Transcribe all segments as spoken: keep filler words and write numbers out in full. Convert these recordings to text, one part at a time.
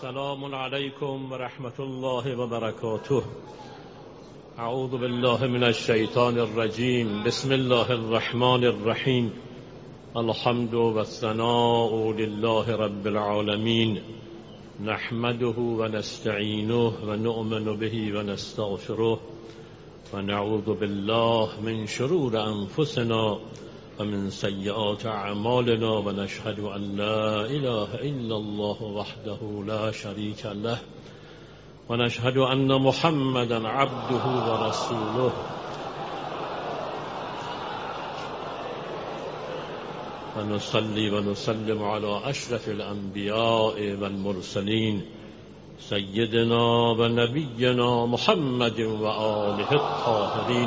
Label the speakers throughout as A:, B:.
A: السلام عليكم ورحمة الله وبركاته. أعوذ بالله من الشيطان الرجيم. بسم الله الرحمن الرحيم. الحمد والثناء لله رب العالمين، نحمده ونستعينه ونؤمن به ونستغفره ونعوذ بالله من شرور أنفسنا ومن سيئات أعمالنا ونشهد أن لا إله إلا الله وحده لا شريك له ونشهد أن محمدا عبده ورسوله. ونصلي ونسلم على أشرف الأنبياء والمرسلين سيدنا ونبينا محمد وآله الطاهرين،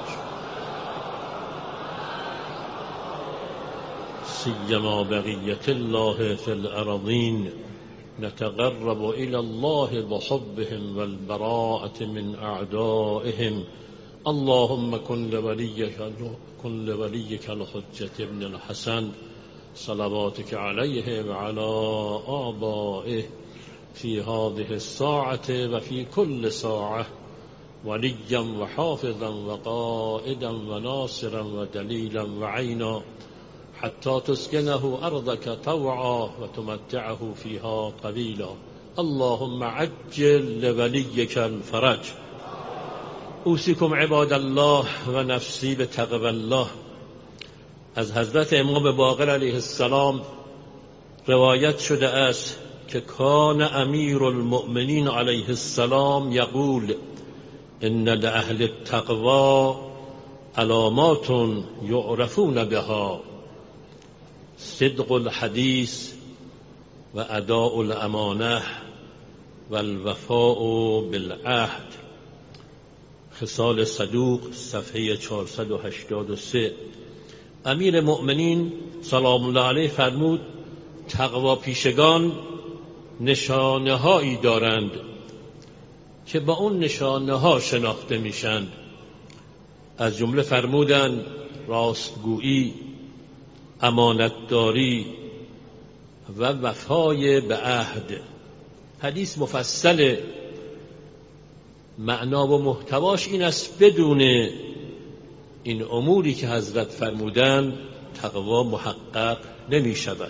A: سيما بقية الله في الأرضين. نتقرب إلى الله بحبهم والبراءة من أعدائهم. اللهم كن لوليك كن لوليك الحجة ابن الحسن صلواتك عليه وعلى آبائه في هذه الساعة وفي كل ساعة وليا وحافظا وقائدا وناصرا ودليلا وعينا، حتى تسكنه أرضك طوعا وتمتعه فيها طويلا. اللهم عجل لوليك الفرج. اوصیکم عباد الله و نفسی به تقوی الله. از حضرت امام باقر علیه السلام روایت شده است که کان امیر المؤمنین علیه السلام یقول ان لأهل التقوی علامات یعرفون بها: صدق الحدیث و اداء الامانه و الوفاء بالعهد. خصال صدوق صفحه چهارصد و هشتاد و سه. امیر مؤمنین سلام الله علیه فرمود تقوا پیشگان نشانه هایی دارند که با اون نشانه ها شناخته میشند. از جمله فرمودند راستگویی، امانتداری و وفای به عهد. حدیث مفصل، معنا و محتواش این است بدون این اموری که حضرت فرمودند تقوا محقق نمی شود.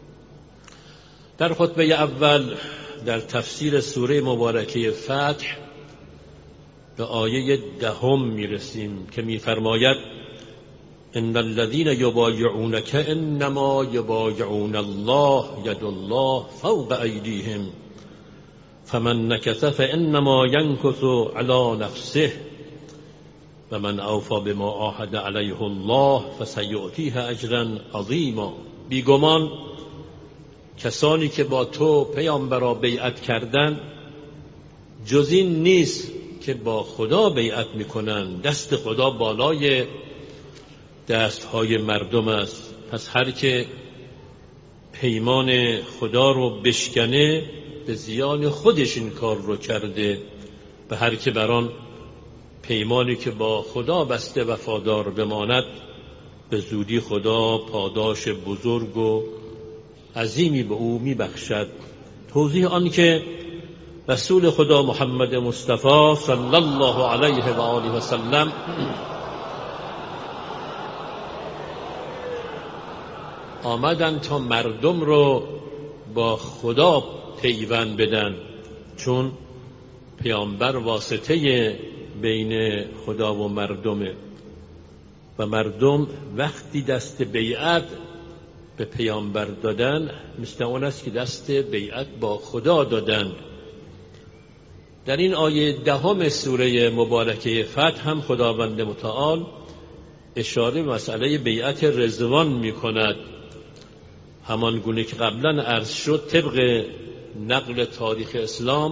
A: در خطبه اول در تفسیر سوره مبارکه فتح به آیه دهم می رسیم که می فرماید ان الذين يبايعونك انما يبايعون الله يد الله فوق ايديهم فمن نكث فانما ينكث على نفسه ومن اوفى بما عاهد عليه الله فسيؤتيه اجرا عظيما. بیگمان کسانی که با تو پیامبرا بیعت کردند جز این نیست که با خدا بیعت میکنند. دست خدا بالای دستهای مردم است. پس هر که پیمان خدا رو بشکنه به زیان خودش این کار رو کرده، و هر که بران پیمانی که با خدا بسته وفادار بماند به زودی خدا پاداش بزرگ و عظیمی به او میبخشد. توضیح آن که رسول خدا محمد مصطفی صلی الله علیه و آله و سلم آمدن تا مردم رو با خدا پیوند بدن، چون پیامبر واسطه بین خدا و مردمه و مردم وقتی دست بیعت به پیامبر دادن مثل اون است که دست بیعت با خدا دادن. در این آیه دهم سوره مبارکه فتح هم خداوند متعال اشاره به مسئله بیعت رضوان می کند. همان گونه که قبلا عرض شد طبق نقل تاریخ اسلام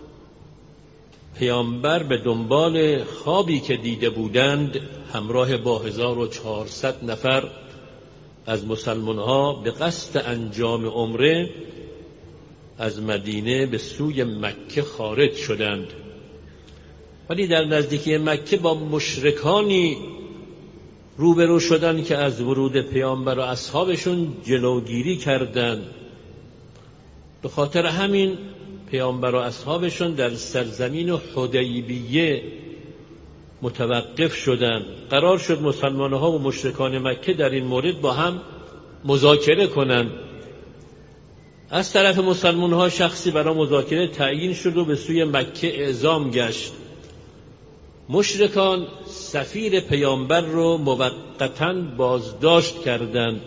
A: پیامبر به دنبال خوابی که دیده بودند همراه با هزار و چهارصد نفر از مسلمان ها به قصد انجام عمره از مدینه به سوی مکه خارج شدند، ولی در نزدیکی مکه با مشرکانی روبرو شدند که از ورود پیامبر و اصحابشون جلوگیری کردند. به خاطر همین پیامبر و اصحابشون در سرزمین حدیبیه متوقف شدند. قرار شد مسلمان‌ها و مشرکان مکه در این مورد با هم مذاکره کنند. از طرف مسلمان‌ها شخصی برای مذاکره تعیین شد و به سوی مکه اعزام گشت. مشرکان سفیر پیامبر رو موقتاً بازداشت کردند.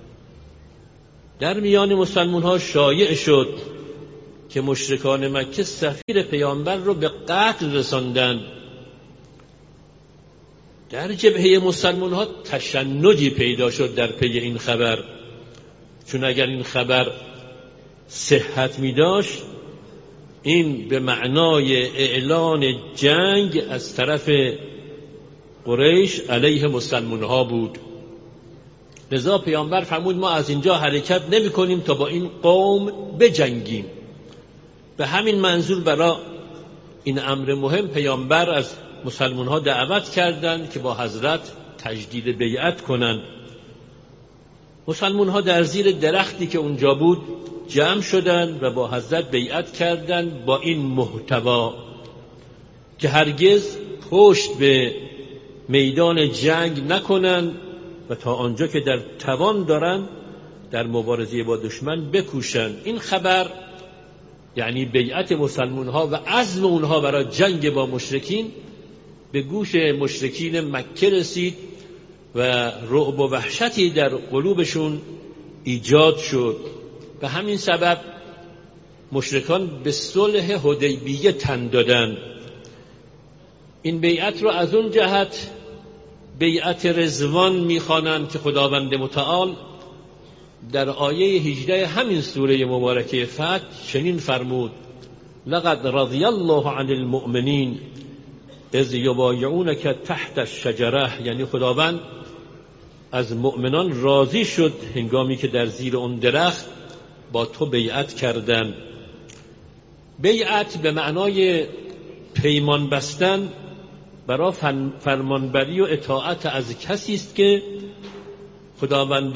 A: در میان مسلمان‌ها شایع شد که مشرکان مکه سفیر پیامبر رو به قتل رساندند. در جبهه مسلمان‌ها تشنجی پیدا شد در پی این خبر، چون اگر این خبر صحت می داشت این به معنای اعلان جنگ از طرف قریش علیه مسلمان‌ها بود. لذا پیامبر فرمود ما از اینجا حرکت نمی کنیم تا با این قوم بجنگیم. به همین منظور برای این امر مهم پیامبر از مسلمان‌ها دعوت کردند که با حضرت تجدید بیعت کنند. مسلمان‌ها در زیر درختی که اونجا بود جمع شدند و با حضرت بیعت کردند با این محتوا که هرگز پشت به میدان جنگ نکنند و تا آنجا که در توان دارند در مبارزه با دشمن بکوشند. این خبر یعنی بیعت مسلمان‌ها و عزم اونها برای جنگ با مشرکین به گوش مشرکین مکه رسید و رعب و وحشتی در قلوبشون ایجاد شد. به همین سبب مشرکان به صلح حدیبیه تن دادند. این بیعت را از اون جهت بیعت رضوان می‌خوانند که خداوند متعال در آیه هجده همین سوره مبارکه فتح چنین فرمود: لقد رضی الله عن المؤمنین اذ یبایعونک تحت الشجره، یعنی خداوند از مؤمنان راضی شد هنگامی که در زیر اون درخت با تو بیعت کردند. بیعت به معنای پیمان بستن برای فرمانبری و اطاعت از کسی است که خداوند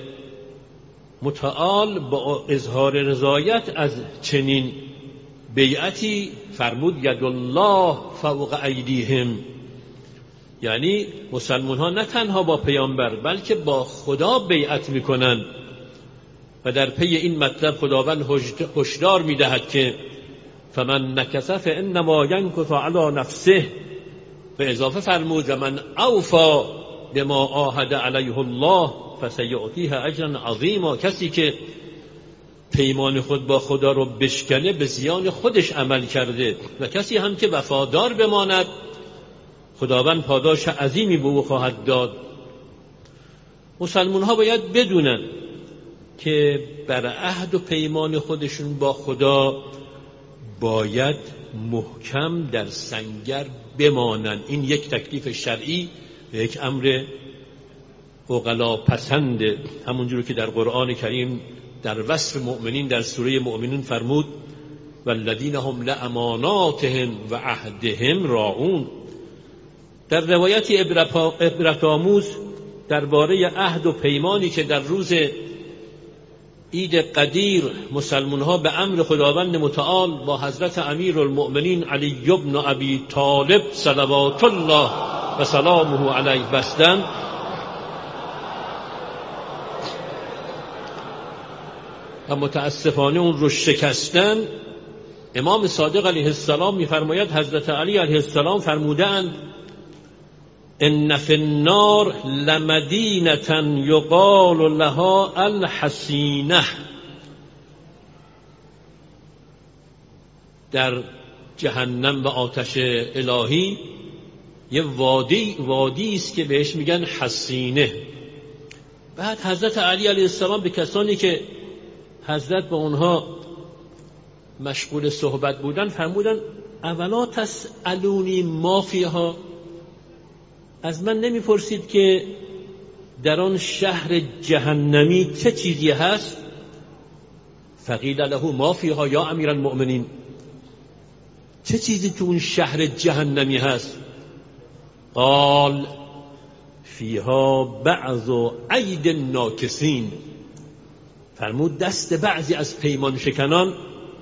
A: متعال با اظهار رضایت از چنین بیعتی فرمود ید الله فوق ایدیهم، یعنی مسلمان ها نه تنها با پیامبر بلکه با خدا بیعت میکنند. و در پی این مطلب خداوند هشدار میدهد که فمن نکث فانما ینکث علی نفسه، به اضافه فرمود و من اوفا بما عاهد علیه الله فسیؤتیه اجرا عظیما، کسی که پیمان خود با خدا رو بشکنه به زیان خودش عمل کرده و کسی هم که وفادار بماند خداوند پاداش عظیمی به او خواهد داد. مسلمان ها باید بدونن که بر عهد و پیمان خودشون با خدا باید محکم در سنگر بمانند. این یک تکلیف شرعی و یک امر عقلا پسنده، همونجور که در قرآن کریم در وصف مؤمنین در سوره مؤمنون فرمود والذین هم لاماناتهم و عهدهم راعون. در روایت عبرت آموز درباره عهد و پیمانی که در روز عید قدیر مسلمان‌ها به امر خداوند متعال با حضرت امیرالمؤمنین علی بن ابی طالب صلوات الله و سلامه علیه بستند، و متاسفانه اون رو شکستن، امام صادق علیه السلام می‌فرماید حضرت علی علیه السلام فرمودند ان فی النار لمدینه یقال لها الحسینه، در جهنم و آتش الهی یه وادی وادی است که بهش میگن حسینه. بعد حضرت علی علیه السلام به کسانی که حضرت با اونها مشغول صحبت بودن فرمودن اولا تسالونی ما فیها، از من نمیپرسید که در آن شهر جهنمی چه چیزی هست؟ فقیل له ما فیها یا امیرالمؤمنین، چه چیزی تو اون شهر جهنمی هست؟ قال فیها بعض عید ناکسین، فرمود دست بعضی از پیمان شکنان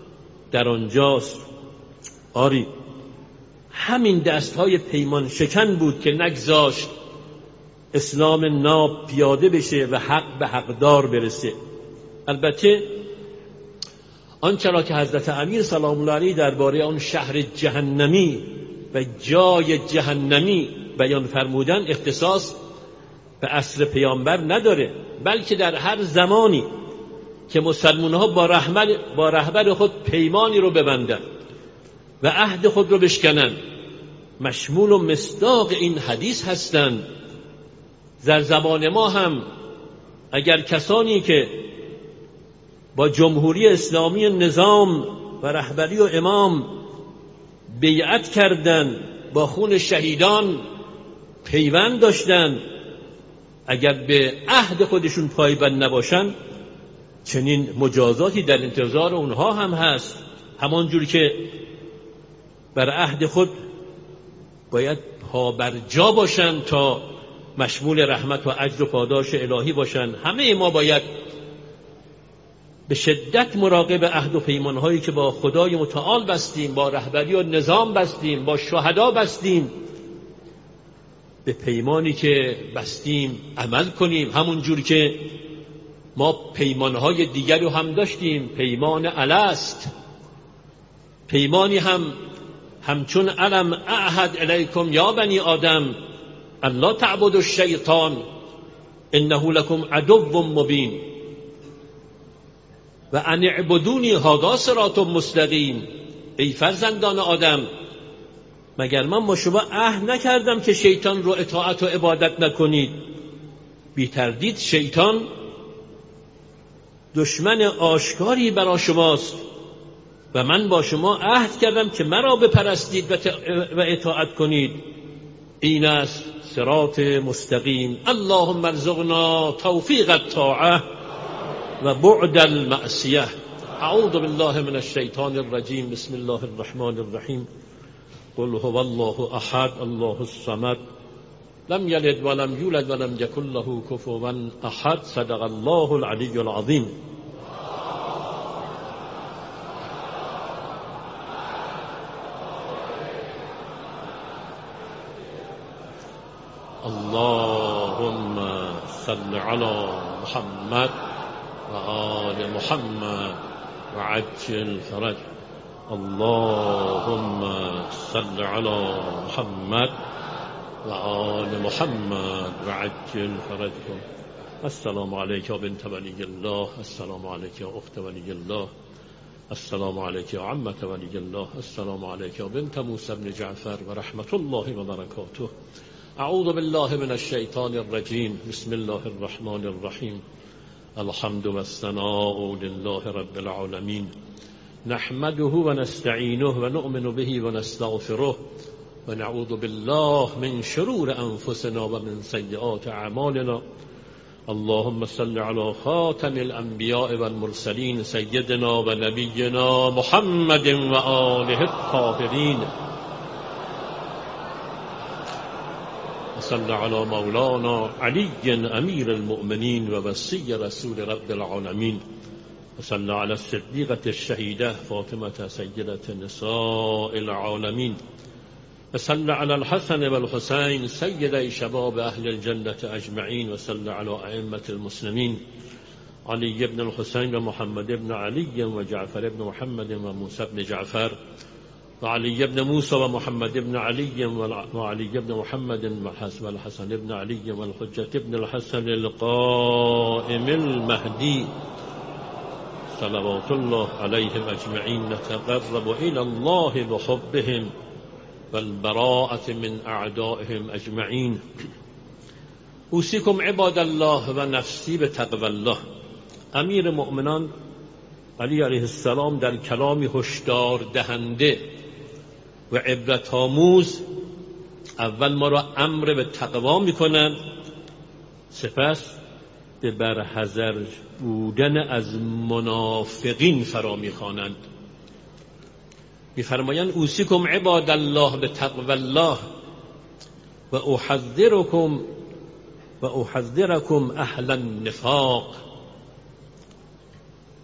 A: در آنجاست. آری همین دستهای پیمان شکن بود که نگذاشت اسلام ناب پیاده بشه و حق به حقدار برسه. البته آنچه را که حضرت امیر سلام الله علیه درباره آن شهر جهنمی و جای جهنمی بیان فرمودن اختصاص به عصر پیامبر نداره، بلکه در هر زمانی که مسلمان‌ها با رهبر با رهبر خود پیمانی رو ببندن و عهد خود رو بشکنن مشمول و مصداق این حدیث هستند. در زمان ما هم اگر کسانی که با جمهوری اسلامی نظام و رهبری و امام بیعت کردند، با خون شهیدان پیوند داشتند، اگر به عهد خودشون پایبند نباشن چنین مجازاتی در انتظار اونها هم هست. همانجور که بر عهد خود باید پا بر جا باشن تا مشمول رحمت و اجر و پاداش الهی باشن، همه ما باید به شدت مراقب عهد و پیمانهایی که با خدای متعال بستیم، با رهبری و نظام بستیم، با شهدا بستیم، به پیمانی که بستیم عمل کنیم. همون جور که ما پیمانهای دیگری هم داشتیم، پیمان الست، پیمانی هم همچون علم اعهد الیکم یا بنی آدم الا تعبدوا الشیطان انه لکم عدو مبین و ان اعبدونی هذا صراط مستقیم. ای فرزندان آدم، مگر من با شما عهد نکردم که شیطان رو اطاعت و عبادت نکنید؟ بی تردید شیطان دشمن آشکاری برای شماست و من با شما عهد کردم که مرا بپرستید و اطاعت کنید. این است صراط مستقیم. اللهم ارزقنا توفیق الطاعه و بعد المعصیه. اعوذ بالله من الشیطان الرجیم. بسم الله الرحمن الرحیم. قل هو الله احد الله الصمد لم یلد ولم یولد ولم یکن له کفوا احد. صدق الله العلی العظیم. اللهم صل علی محمد و آل محمد و عجل فرج. اللهم صل علی محمد و آل محمد و عجل فرجهم. السلام علیک یا بنت ولی الله، السلام علیک یا اخت ولی الله، السلام علیک یا عمت ولی الله، السلام علیک یا بنت موسی بن جعفر و رحمت الله و برکاته. اعوذ بالله من الشیطان الرجیم. بسم الله الرحمن الرحیم. الحمد والثناء لله رب العالمین. نحمده و نستعینه و نؤمن به و نستغفره و نعوذ بالله من شرور انفسنا و من سیئات اعمالنا. اللهم صل علی خاتم الانبیاء والمرسلین سیدنا و نبینا محمد و آله الطاهرین. صل علی مولانا علی امیر المؤمنین و وصی رسول رب العالمین. وصل علی الصدیقة الشهیده فاطمة سیدة نساء العالمین. وصل علی الحسن والحسین سیدی شباب اهل الجنة اجمعین. وصل علی ائمة المسلمین علی بن الحسین و محمد بن علی و جعفر بن محمد و موسی بن جعفر و علی بن موسی و محمد بن علی و علی بن محمد و الحسن بن علی و الحجة بن الحسن القائم المهدی صلوات الله علیهم اجمعین. نتقرب الى الله بحبهم والبراءة من اعدائهم اجمعین. اوصیکم عباد الله و نفسی بتقوی الله. امیر مؤمنان علی علیه السلام در کلامی هشدار دهنده و عبرت آموز اول ما را امر به تقوا میکنند، سپس به برحذر بودن از منافقین فرا میخوانند. میفرمایند اوصیکم عباد الله به تقوی الله و احذرکم و احذرکم اهل النفاق.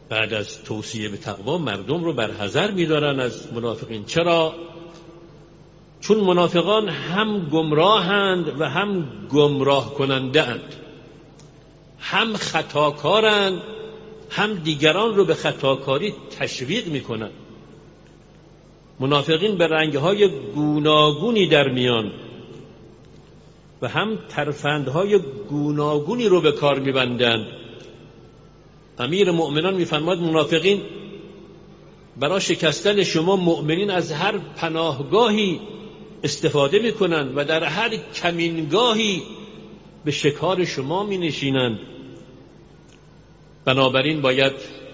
A: بعد از توصیه به تقوا مردم رو بر حذر می‌دارن از منافقین. چرا؟ چون منافقان هم گمراهند و هم گمراه کننده اند، هم خطاکارند هم دیگران رو به خطاکاری تشویق میکنند. منافقین به رنگ‌های گوناگونی در میان و هم ترفندهای گوناگونی رو به کار میبندند. امیر مؤمنان میفرماید منافقین برای شکستن شما مؤمنین از هر پناهگاهی استفاده میکنند و در هر کمینگاهی به شکار شما می نشینند. بنابراین باید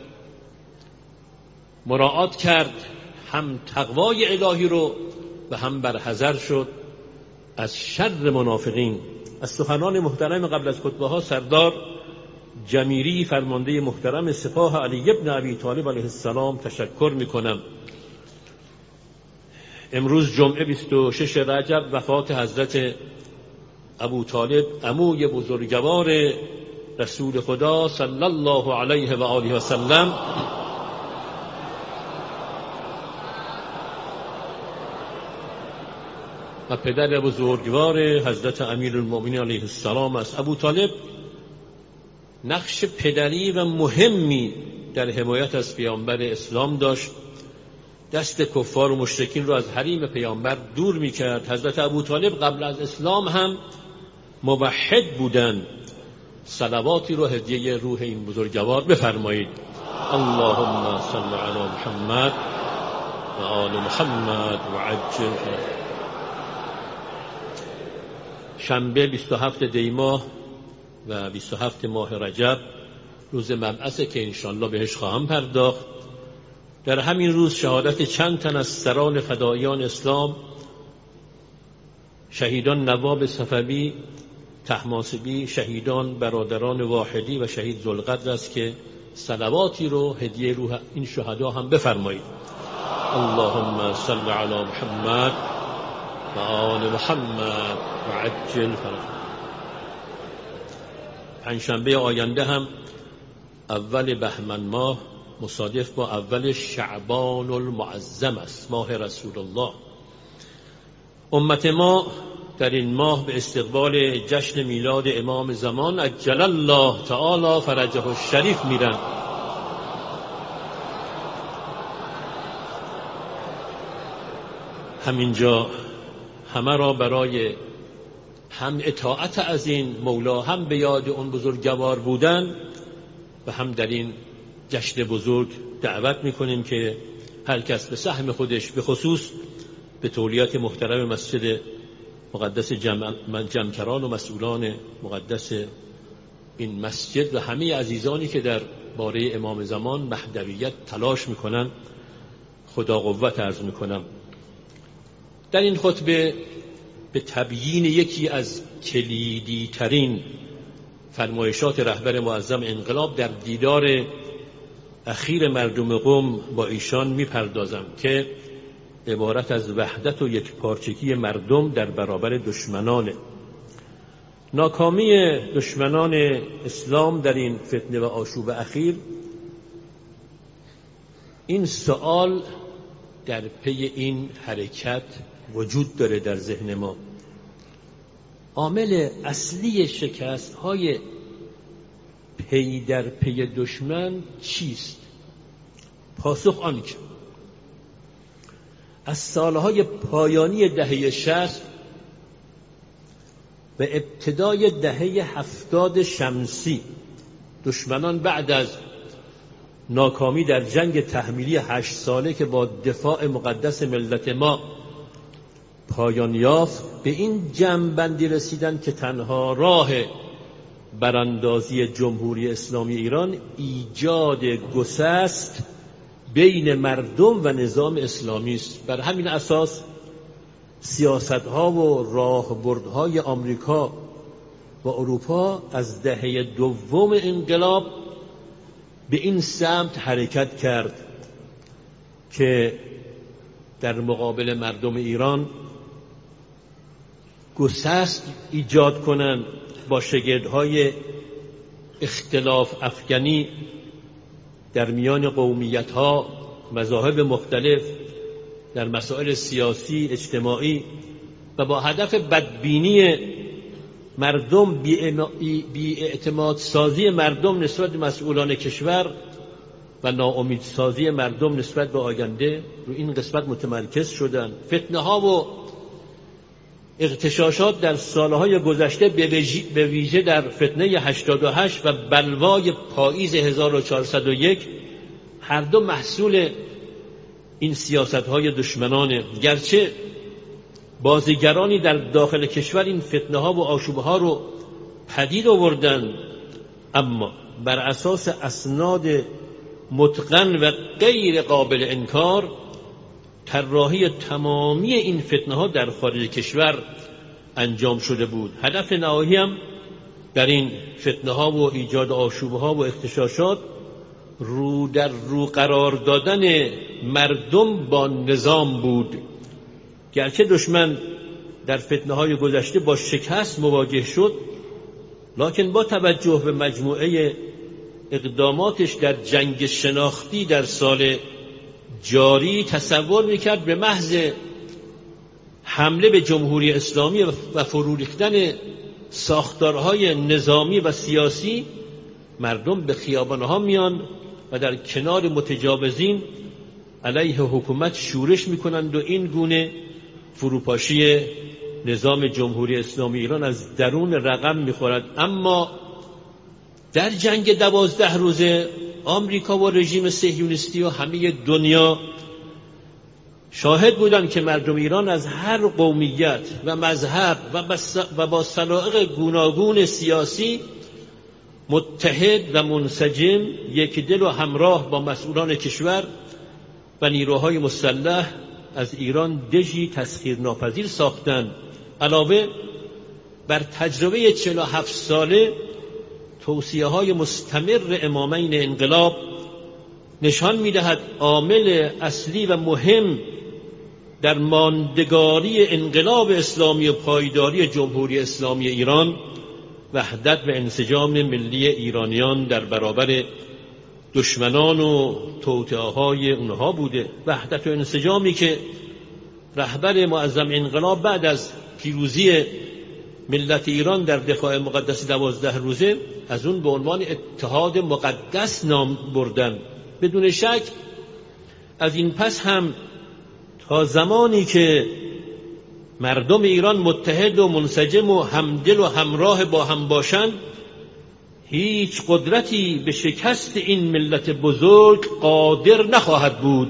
A: مراعات کرد هم تقوای الهی رو و هم بر حذر شد از شر منافقین. از سخنان محترم قبل از خطبه ها سردار جمیری فرمانده محترم سپاه علی ابن ابی طالب علیه السلام تشکر می کنم. امروز جمعه بیست و شش رجب وفات حضرت ابو طالب عموی بزرگوار رسول خدا صلی الله علیه و آله و سلم و پدر بزرگوار حضرت امیرالمؤمنین علیه السلام است. ابو طالب نقش پدری و مهمی در حمایت از پیامبر اسلام داشت. دست کفار و مشرکین رو از حریم پیامبر دور می‌کرد. حضرت ابو طالب قبل از اسلام هم موحد بودند. صلواتی رو هدیه روح این بزرگوار بفرمایید. اللهم صل علی محمد و آل محمد و عجل. شنبه بیست و هفتم دی ماه و بیست و هفتم ماه رجب روز مبعثه که انشاءالله بهش خواهم پرداخت. در همین روز شهادت چند تن از سران فداییان اسلام، شهیدان نواب صفوی، طهماسبی، شهیدان برادران واحدی و شهید ذوالقدر است که صلواتی رو هدیه روح این شهدا هم بفرمایید. اللهم صل علی محمد و آل محمد و عجل فرجهم. پنجشنبه آینده هم اول بهمن ماه مصادف با اول شعبان المعظم است، ماه رسول الله. امت ما در این ماه به استقبال جشن میلاد امام زمان عجل الله تعالی فرجه الشریف میرن. همینجا همه را برای هم اطاعت از این مولا، هم به یاد اون بزرگوار بودن و هم در این جشن بزرگ دعوت میکنیم که هر کس به سهم خودش، به خصوص به تولیت محترم مسجد مقدس جمکران و مسئولان مقدس این مسجد و همه عزیزانی که در باره امام زمان مهدویت تلاش میکنن خدا قوت عرض میکنم. در این خطبه به تبیین یکی از کلیدی ترین فرمایشات رهبر معظم انقلاب در دیدار اخیر مردم قم با ایشان میپردازم که عبارت از وحدت و یکپارچگی مردم در برابر دشمنان. ناکامی دشمنان اسلام در این فتنه و آشوب اخیر، این سوال در پی این حرکت وجود داره در ذهن ما. عامل اصلی شکست های پی در پی دشمن چیست؟ پاسخ آن که از سالهای پایانی دهه شصت و ابتدای دهه هفتاد شمسی دشمنان بعد از ناکامی در جنگ تحمیلی هشت ساله که با دفاع مقدس ملت ما پایان یافت، به این جمع‌بندی رسیدن که تنها راه براندازی جمهوری اسلامی ایران ایجاد گسست بین مردم و نظام اسلامی است. بر همین اساس سیاست‌ها و راهبردهای آمریکا و اروپا از دهه دوم انقلاب به این سمت حرکت کرد که در مقابل مردم ایران گسست ایجاد کنند، با شگردهای اختلاف افکنی در میان قومیت‌ها، مذاهب مختلف در مسائل سیاسی، اجتماعی و با هدف بدبینی مردم، بی‌اعتماد سازی مردم نسبت به مسئولان کشور و ناامید سازی مردم نسبت به آینده رو این قسمت متمرکز شدن. فتنه ها و اغتشاشات در سالهای گذشته به ویژه در فتنه هشتاد و هشت و بلوای پاییز هزار و چهارصد و یک هر دو محصول این سیاست‌های دشمنانه. گرچه بازیگرانی در داخل کشور این فتنه ها و آشوب ها رو پدید آوردن، اما بر اساس اسناد متقن و غیر قابل انکار طراحی تمامی این فتنه ها در خارج کشور انجام شده بود. هدف نهایی هم در این فتنه ها و ایجاد آشوب ها و اغتشاشات رو در رو قرار دادن مردم با نظام بود. گرچه دشمن در فتنه های گذشته با شکست مواجه شد، لکن با توجه به مجموعه اقداماتش در جنگ شناختی در سال جاری تصور میکرد به محض حمله به جمهوری اسلامی و فرو ریختن ساختارهای نظامی و سیاسی مردم به خیابانها میان و در کنار متجاوزین علیه حکومت شورش میکنند و این گونه فروپاشی نظام جمهوری اسلامی ایران از درون رقم میخورد. اما در جنگ دوازده روزه آمریکا و رژیم صهیونیستی و همه دنیا شاهد بودند که مردم ایران از هر قومیت و مذهب و با سلائق گوناگون سیاسی متحد و منسجم، یک دل و همراه با مسئولان کشور و نیروهای مسلح از ایران دژی تسخیرناپذیر ساختند. علاوه بر تجربه چهل و هفت ساله، توصیه های مستمر امامین انقلاب نشان می‌دهد عامل اصلی و مهم در ماندگاری انقلاب اسلامی و پایداری جمهوری اسلامی ایران وحدت و انسجام ملی ایرانیان در برابر دشمنان و توطئه‌های اونها بوده. وحدت و انسجامی که رهبر معظم انقلاب بعد از پیروزی ملت ایران در دفاع مقدس دوازده روزه از اون به عنوان اتحاد مقدس نام بردن. بدون شک از این پس هم تا زمانی که مردم ایران متحد و منسجم و همدل و همراه با هم باشند، هیچ قدرتی به شکست این ملت بزرگ قادر نخواهد بود.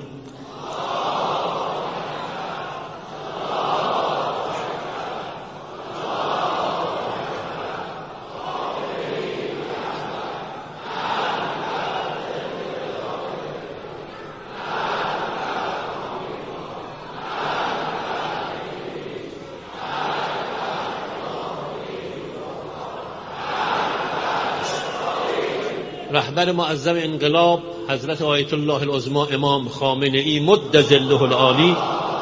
A: رهبر معظم انقلاب حضرت آیت الله العظما امام خامنه ای مد ظله العالی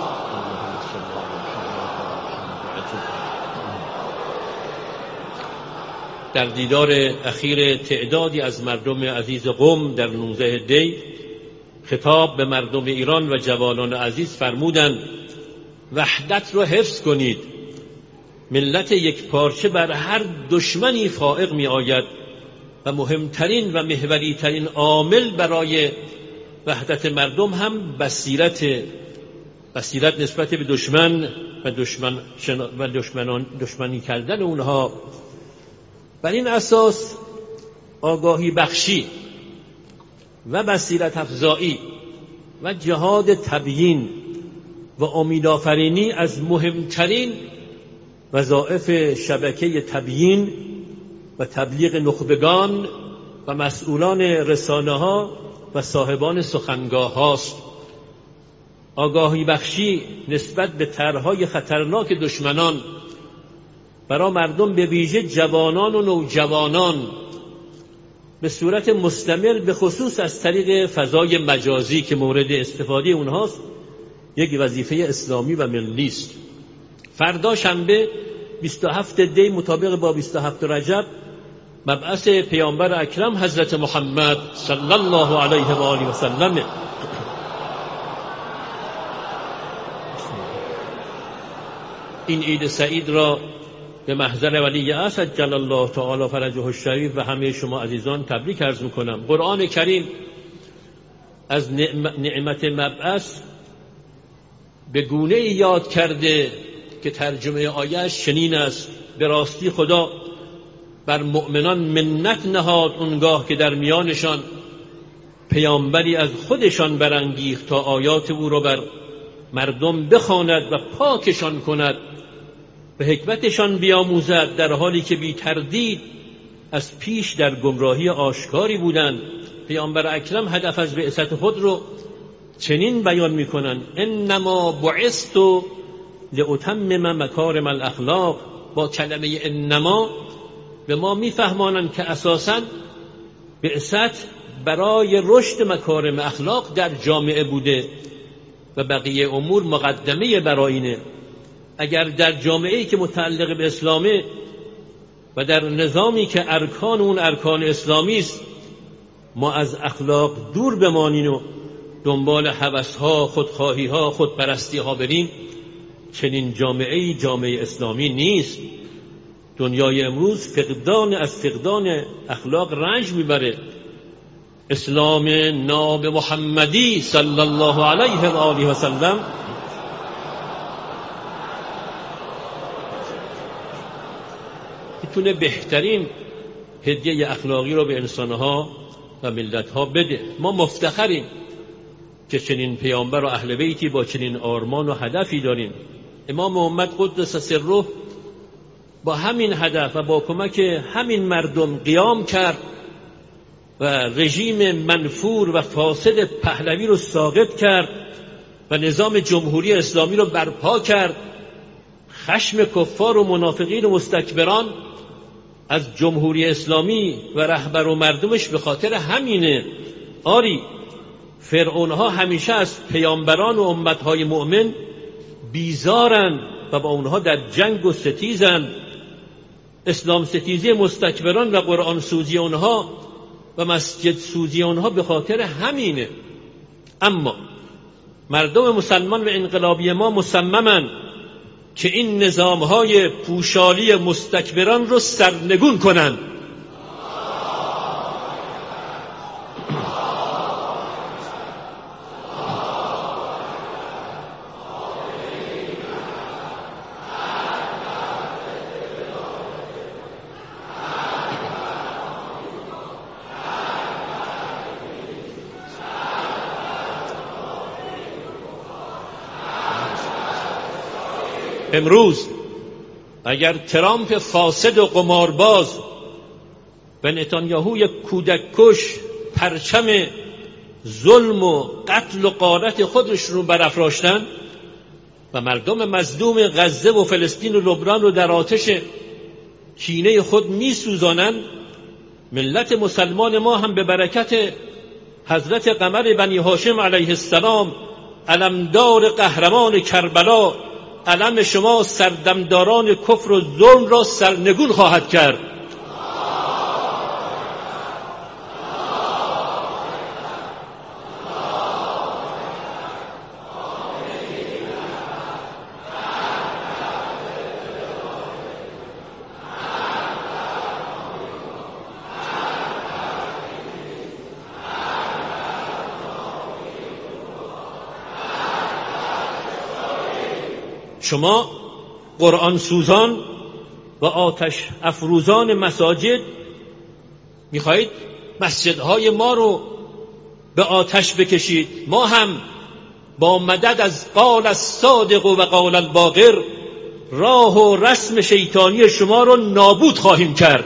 A: در دیدار اخیر تعدادی از مردم عزیز قم در نوزده دی خطاب به مردم ایران و جوانان عزیز فرمودند وحدت را حفظ کنید. ملت یک پارچه بر هر دشمنی فائق می آید و مهمترین و محوریترین عامل برای وحدت مردم هم بصیرت بصیرت نسبت به دشمن و دشمن و دشمنان دشمنی کردن اونها. بر این اساس آگاهی بخشی و بصیرت افزایی و جهاد تبیین و امیدآفرینی از مهمترین وظایف شبکه تبیین و تبلیغ نخبگان و مسئولان رسانه ها و صاحبان سخنگاه هاست. آگاهی بخشی نسبت به طرح‌های خطرناک دشمنان برای مردم به ویژه جوانان و نوجوانان به صورت مستمر به خصوص از طریق فضای مجازی که مورد استفاده اونهاست یک وظیفه اسلامی و ملی است. فردا شنبه بیست و هفتم دی مطابق با بیست و هفتم رجب مبعث پیامبر اکرم حضرت محمد صلی الله علیه و آله و سلم. این عید سعید را به محضر ولی عصر جل الله تعالی فرجه الشریف و همه شما عزیزان تبریک عرض میکنم. قرآن کریم از نعمت مبعث به گونه یاد کرده که ترجمه آیه‌اش چنین است: به راستی خدا بر مؤمنان منت نهاد اونگاه که در میانشان پیامبری از خودشان برانگیخت تا آیات او را بر مردم بخواند و پاکشان کند، به حکمتشان بیاموزد، در حالی که بی تردید از پیش در گمراهی آشکاری بودند. پیامبر اکرم هدف از بعثت خود رو چنین بیان میکنند: انما بعثت لاتمم مکارم الاخلاق. با کلمه انما به ما میفهمانند که اساساً بعثت برای رشد مکارم اخلاق در جامعه بوده و بقیه امور مقدمه برای اینه. اگر در جامعه‌ای که متعلق به اسلامه و در نظامی که ارکان اون ارکان اسلامی است ما از اخلاق دور بمانیم و دنبال هوس‌ها، خودخواهی‌ها، خودپرستی‌ها بریم، چنین جامعه‌ای جامعه اسلامی نیست. دنیای امروز فقدان از فقدان اخلاق رنج میبره. اسلام ناب محمدی صلی الله علیه و آله و سلم میتونه بهترین هدیه اخلاقی رو به انسانها و ملتها بده. ما مفتخریم که چنین پیامبر و اهل بیتی با چنین آرمان و هدفی داریم. امام محمد قدس سره با همین هدف و با کمک همین مردم قیام کرد و رژیم منفور و فاسد پهلوی رو ساقط کرد و نظام جمهوری اسلامی رو برپا کرد. خشم کفار و منافقین و مستکبران از جمهوری اسلامی و رهبر و مردمش به خاطر همینه. آری، فرعونها همیشه از پیامبران و امتهای مؤمن بیزارن و با اونها در جنگ و ستیزن. اسلام ستیزی مستکبران و قرآن سوزی اونها و مسجد سوزی اونها به خاطر همینه. اما مردم مسلمان و انقلابی ما مصممن که این نظامهای پوشالی مستکبران رو سرنگون کنن. امروز اگر ترامپ فاسد و قمارباز و نتانیاهوی کودککش پرچم ظلم و قتل و غارت خودش رو برافراشتن و مردم مظلوم غزه و فلسطین و لبنان رو در آتش کینه خود می سوزانن، ملت مسلمان ما هم به برکت حضرت قمر بنی هاشم علیه السلام، علمدار قهرمان کربلا، علم شما سردمداران کفر و ظلم را سرنگون خواهد کرد. شما قرآن سوزان و آتش افروزان مساجد میخواهید مسجدهای ما رو به آتش بکشید. ما هم با مدد از قال الصادق و قال الباقر راه و رسم شیطانی شما رو نابود خواهیم کرد.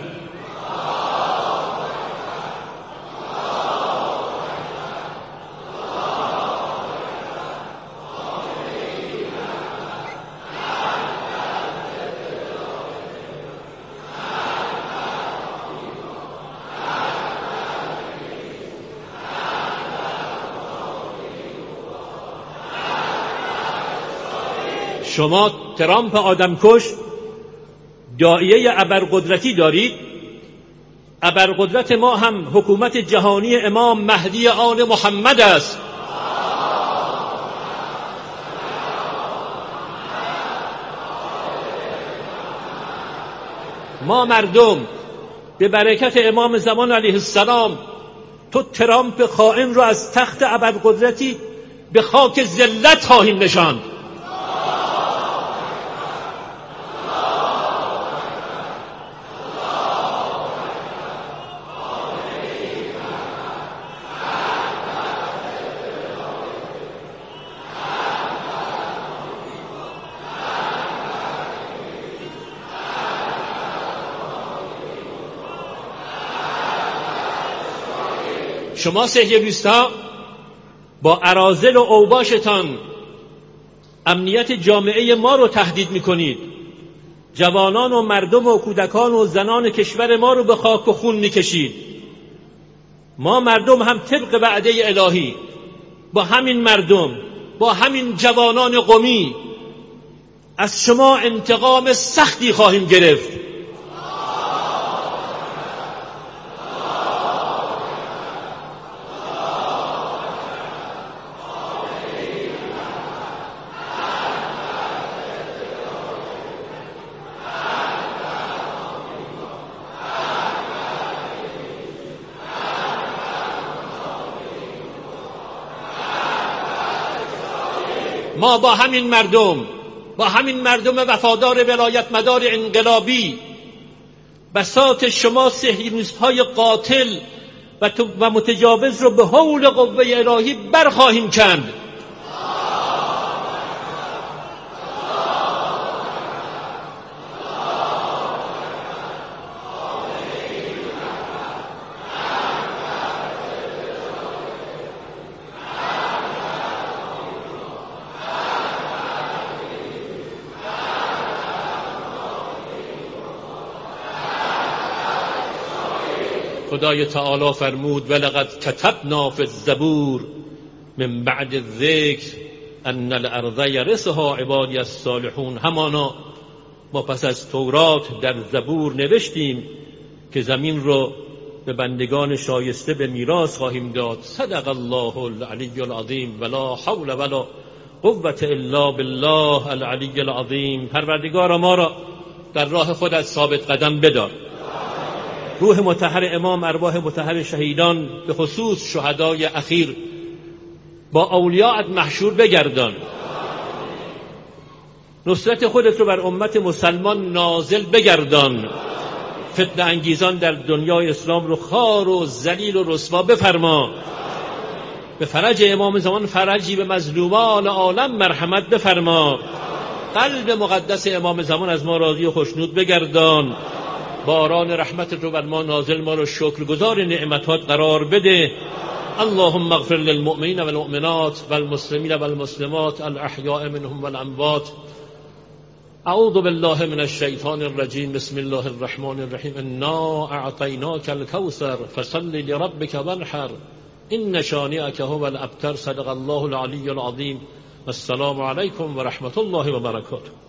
A: شما ترامپ آدمکش داعیه ابرقدرتی دارید ابرقدرت ما هم حکومت جهانی امام مهدی آل محمد است. ما مردم به برکت امام زمان علیه السلام تو ترامپ خائن رو از تخت ابرقدرتی به خاک ذلت خواهیم نشاند. شما صهیونیست‌ها با اراذل و اوباشتان امنیت جامعه ما رو تهدید می‌کنید. جوانان و مردم و کودکان و زنان کشور ما رو به خاک و خون می‌کشید. ما مردم هم طبق وعده الهی با همین مردم، با همین جوانان قمی از شما انتقام سختی خواهیم گرفت. ما با همین مردم، با همین مردم وفادار ولایت مدار انقلابی بساط شما صهیونیست‌های قاتل و, و متجاوز رو به حول قوه الهی برخواهیم کند. خدای تعالی فرمود ولقد کتبنا فی الزبور من بعد الذکر ان الارض یرثها عبادی الصالحون. همانا ما پس از تورات در زبور نوشتیم که زمین رو به بندگان شایسته به میراث خواهیم داد. صدق الله العلی العظیم ولا حول ولا قوة الا بالله العلی العظیم. پروردگار ما را در راه خودت ثابت قدم بدار. روح مطهر امام، ارواح مطهر شهیدان، به خصوص شهدای اخیر، با اولیاءت محشور بگردان. نصرت خودت رو بر امت مسلمان نازل بگردان. فتنه انگیزان در دنیای اسلام رو خار و ذلیل و رسوا بفرما. به فرج امام زمان فرجی، به مظلومان عالم مرحمت بفرما. قلب مقدس امام زمان از ما راضی و خوشنود بگردان. باران رحمتت رو بر ما نازل، ما رو شکرگزار نعمتات قرار بده. اللهم اغفر للمؤمنین والمؤمنات والمسلمین والمسلمات الاحیاء منهم والاموات. اعوذ بالله من الشیطان الرجیم. بسم الله الرحمن الرحیم. انا اعطیناک الکوثر فصل لربک وانحر ان شانئک هو الابتر. صدق الله العلی العظیم. السلام علیکم و رحمت الله و برکاته.